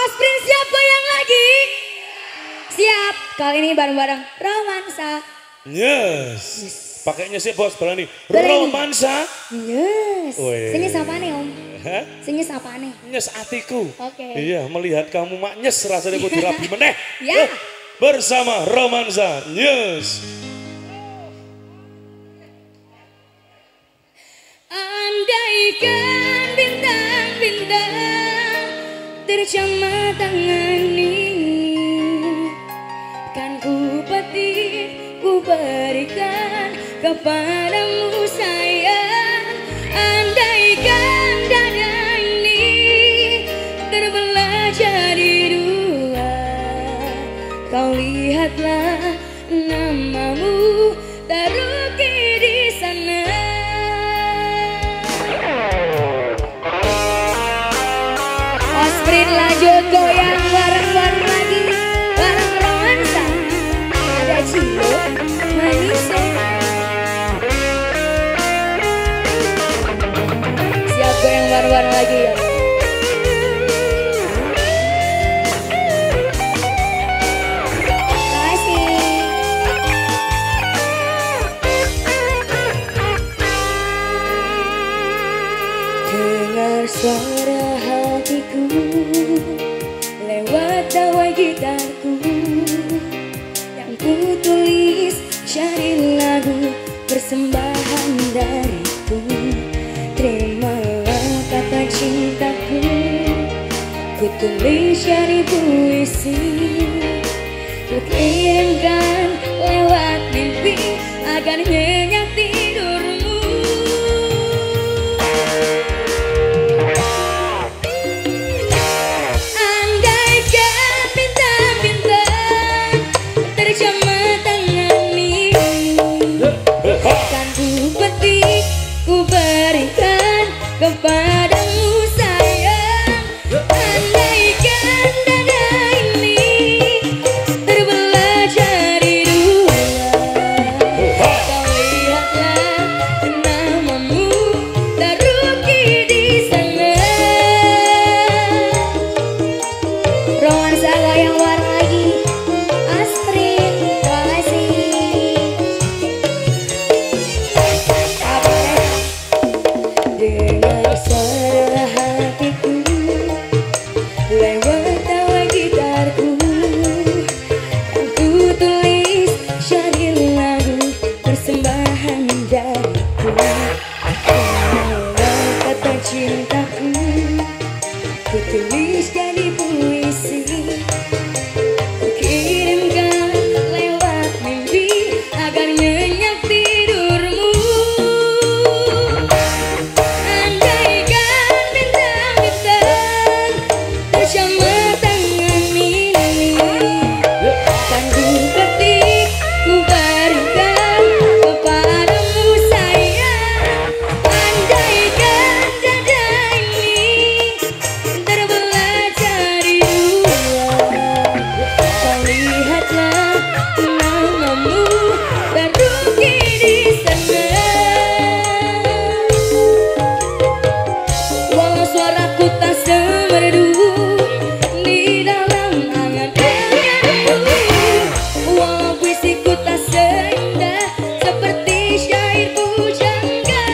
Osprin siap goyang lagi? Siap. Kali ini bareng-bareng romansa. Yes. Pakainya sih bos berani. Berani. Romansa. Yes. Weh. Senyes apa nih om? Hah? Senyes apa nih? Nyes atiku. Oke. Iya, melihat kamu mak nyes rasanya ku dirabi meneh. Ya. Bersama romansa. Yes. Andaikan bintang-bintang tercamar tangan ini, kan ku petik, ku berikan kepadamu sayang. Andaikan dada ini terbelah jadi dua, kau lihatlah namamu terukir di sana. Osprin lanjut goyang bareng-bareng lagi, bareng romansa. Ada Cilo, Manisa. Siap goyang bareng-bareng lagi ya. Dengar suara hatiku lewat tawa gitarku yang ku tulis jadi lagu persembahan dariku. Terimalah kata cintaku, ku tulis jadi puisi, ku kirimkan lewat mimpi agar nyenyak tidurmu. Kepadamu sayang, andaikan dada ini terbelah jadi dua, kau lihatlah namamu terukir di sana. Romansa goyang bareng lagi, Astrid, kasih. Dengar suara hatiku lewat tawa gitarku yang ku tulis jadi lagu persembahan dariku. Terimalah kata cintaku, ku tulis jadi puisi, ku kirimkan lewat mimpi agar nyenyak tidurmu. Tercamar tangan ini, kan ku petik, ku berikan kepadamu sayang. Andaikan dada ini terbelah jadi dua, kau lihatlah namamu terukir di sana. Walau suaraku tak semerdu di dalam angan-anganmu, walau puisiku tak seindah seperti syair pujangga.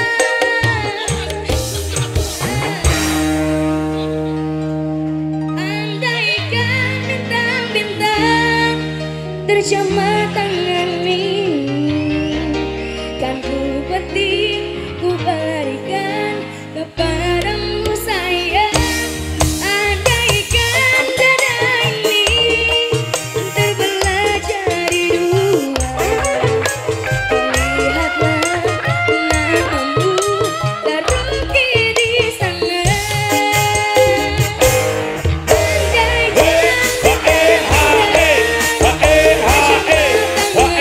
Andaikan bintang-bintang tercamar tangan ini, kan ku petik, ku berikan kepadamu sayang. Andaikan dada ini terbelah jadi dua, kau lihatlah namamu terukir di sana. Andaikan bintang-bintang tercamar tangan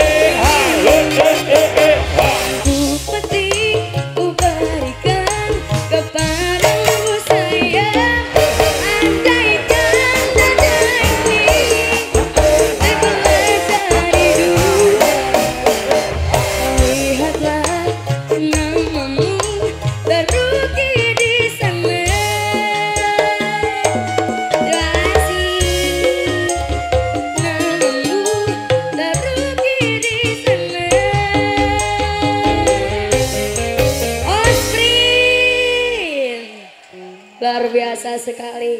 luar biasa sekali.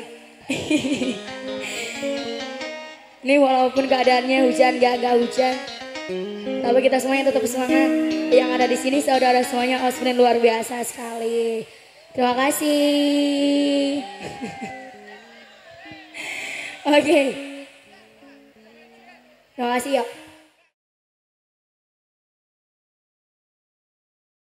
Ini walaupun keadaannya hujan gak hujan, tapi kita semuanya tetap semangat. Yang ada di sini saudara semuanya Osmin luar biasa sekali. Terima kasih. Oke. Terima kasih ya.